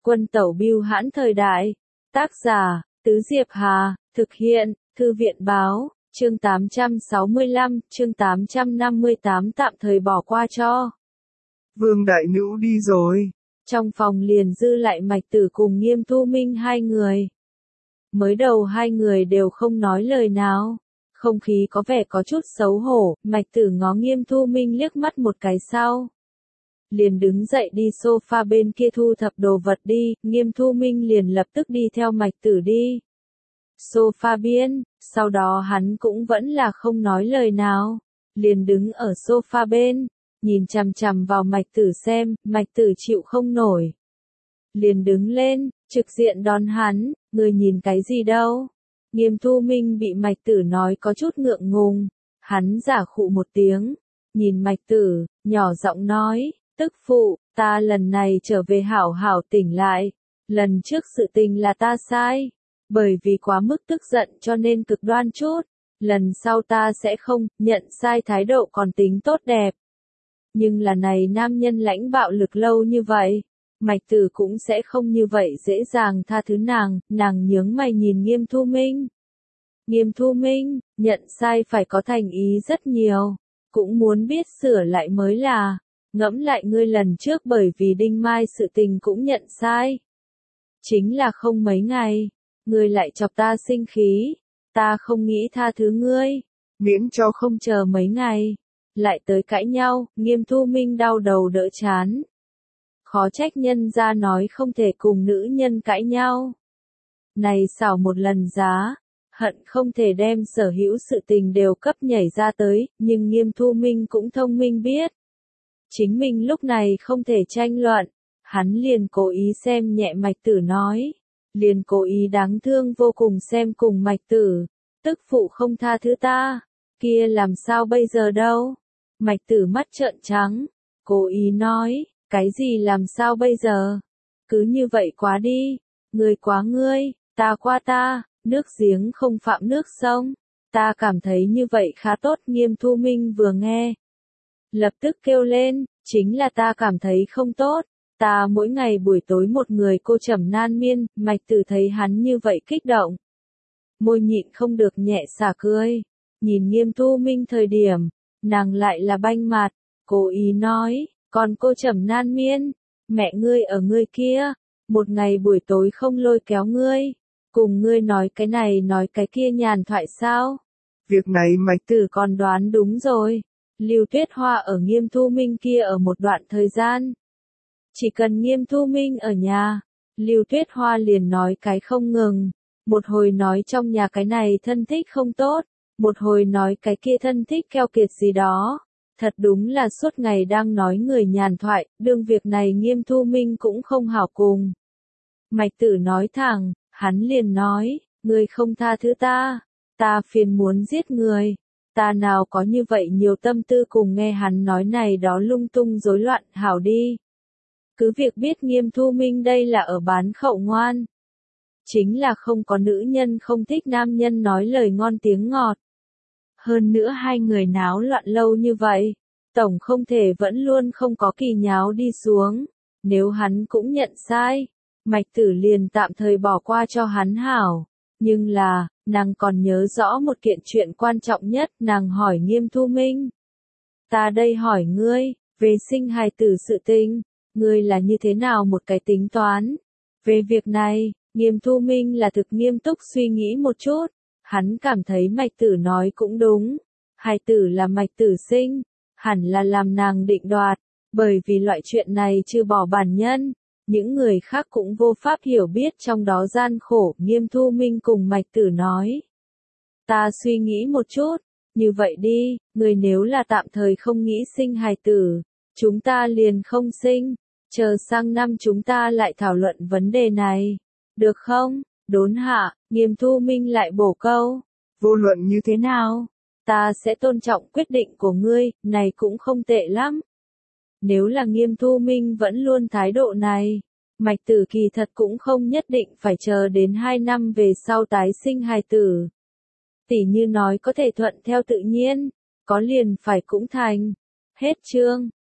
Quân tẩu bưu hãn thời đại. Tác giả, Tứ Diệp Hà, thực hiện, Thư viện báo, chương 865, chương 858 tạm thời bỏ qua cho. Vương đại nữ đi rồi. Trong phòng liền dư lại Mạch Tử cùng Nghiêm Thu Minh hai người. Mới đầu hai người đều không nói lời nào. Không khí có vẻ có chút xấu hổ, Mạch Tử ngó Nghiêm Thu Minh liếc mắt một cái sau. Liền đứng dậy đi sofa bên kia thu thập đồ vật đi, Nghiêm Thu Minh liền lập tức đi theo Mạch Tử đi. Sofa biên, sau đó hắn cũng vẫn là không nói lời nào. Liền đứng ở sofa bên, nhìn chằm chằm vào Mạch Tử xem, Mạch Tử chịu không nổi. Liền đứng lên, trực diện đón hắn, người nhìn cái gì đâu. Nghiêm Thu Minh bị Mạch Tử nói có chút ngượng ngùng, hắn giả khụ một tiếng, nhìn Mạch Tử, nhỏ giọng nói, tức phụ, ta lần này trở về hảo hảo tỉnh lại, lần trước sự tình là ta sai, bởi vì quá mức tức giận cho nên cực đoan chút, lần sau ta sẽ không, nhận sai thái độ còn tính tốt đẹp. Nhưng là này nam nhân lãnh bạo lực lâu như vậy, Mạch Tử cũng sẽ không như vậy dễ dàng tha thứ nàng nhướng mày nhìn Nghiêm Thu Minh. Nghiêm Thu Minh, nhận sai phải có thành ý rất nhiều, cũng muốn biết sửa lại mới là, ngẫm lại ngươi lần trước bởi vì Đinh Mai sự tình cũng nhận sai. Chính là không mấy ngày, ngươi lại chọc ta sinh khí, ta không nghĩ tha thứ ngươi, Miễn cho không chờ mấy ngày, lại tới cãi nhau, Nghiêm Thu Minh đau đầu đỡ chán. Khó trách nhân ra nói không thể cùng nữ nhân cãi nhau. Này xảo một lần giá, hận không thể đem sở hữu sự tình đều cấp nhảy ra tới, nhưng Nghiêm Thu Minh cũng thông minh biết. Chính mình lúc này không thể tranh luận, hắn liền cố ý xem nhẹ Mạch Tử nói, liền cố ý đáng thương vô cùng xem cùng Mạch Tử, tức phụ không tha thứ ta, kia làm sao bây giờ đâu. Mạch Tử mắt trợn trắng, cố ý nói, cái gì làm sao bây giờ, cứ như vậy quá đi, người quá ngươi, ta qua ta, nước giếng không phạm nước sông, ta cảm thấy như vậy khá tốt. Nghiêm Thu Minh vừa nghe, lập tức kêu lên, chính là ta cảm thấy không tốt, ta mỗi ngày buổi tối một người cô trầm nan miên. Mạch Tử thấy hắn như vậy kích động, môi nhịn không được nhẹ xả cười, nhìn Nghiêm Thu Minh thời điểm, nàng lại là banh mặt, cố ý nói, còn cô trầm nan miên, mẹ ngươi ở ngươi kia, một ngày buổi tối không lôi kéo ngươi, cùng ngươi nói cái này nói cái kia nhàn thoại sao? Việc này Mạch Tử còn đoán đúng rồi. Lưu Tuyết Hoa ở Nghiêm Thu Minh kia ở một đoạn thời gian. Chỉ cần Nghiêm Thu Minh ở nhà, Lưu Tuyết Hoa liền nói cái không ngừng. Một hồi nói trong nhà cái này thân thích không tốt, một hồi nói cái kia thân thích keo kiệt gì đó. Thật đúng là suốt ngày đang nói người nhàn thoại, đương việc này Nghiêm Thu Minh cũng không hảo cùng. Mạch Tử nói thẳng, hắn liền nói, ngươi không tha thứ ta phiền muốn giết người. Ta nào có như vậy nhiều tâm tư cùng nghe hắn nói này đó lung tung rối loạn, hảo đi. Cứ việc biết Nghiêm Thu Minh đây là ở bán khẩu ngoan. Chính là không có nữ nhân không thích nam nhân nói lời ngon tiếng ngọt. Hơn nữa hai người náo loạn lâu như vậy, tổng không thể vẫn luôn không có kỳ nháo đi xuống. Nếu hắn cũng nhận sai, Mạch Tử liền tạm thời bỏ qua cho hắn hảo. Nhưng là, nàng còn nhớ rõ một kiện chuyện quan trọng nhất, nàng hỏi Nghiêm Thu Minh. Ta đây hỏi ngươi, về sinh hài tử sự tình, ngươi là như thế nào một cái tính toán? Về việc này, Nghiêm Thu Minh là thực nghiêm túc suy nghĩ một chút, hắn cảm thấy Mạch Tử nói cũng đúng. Hài tử là Mạch Tử sinh, hẳn là làm nàng định đoạt, bởi vì loại chuyện này trừ bỏ bản nhân. Những người khác cũng vô pháp hiểu biết trong đó gian khổ. Nghiêm Thu Minh cùng Mạch Tử nói. Ta suy nghĩ một chút, như vậy đi, người nếu là tạm thời không nghĩ sinh hài tử, chúng ta liền không sinh, chờ sang năm chúng ta lại thảo luận vấn đề này, được không? Đốn hạ, Nghiêm Thu Minh lại bổ câu, vô luận như thế nào? Ta sẽ tôn trọng quyết định của ngươi, này cũng không tệ lắm. Nếu là Nghiêm Thu Minh vẫn luôn thái độ này, Mạch Tử kỳ thật cũng không nhất định phải chờ đến 2 năm về sau tái sinh hài tử. Tỉ như nói có thể thuận theo tự nhiên, có liền phải cũng thành. Hết chương.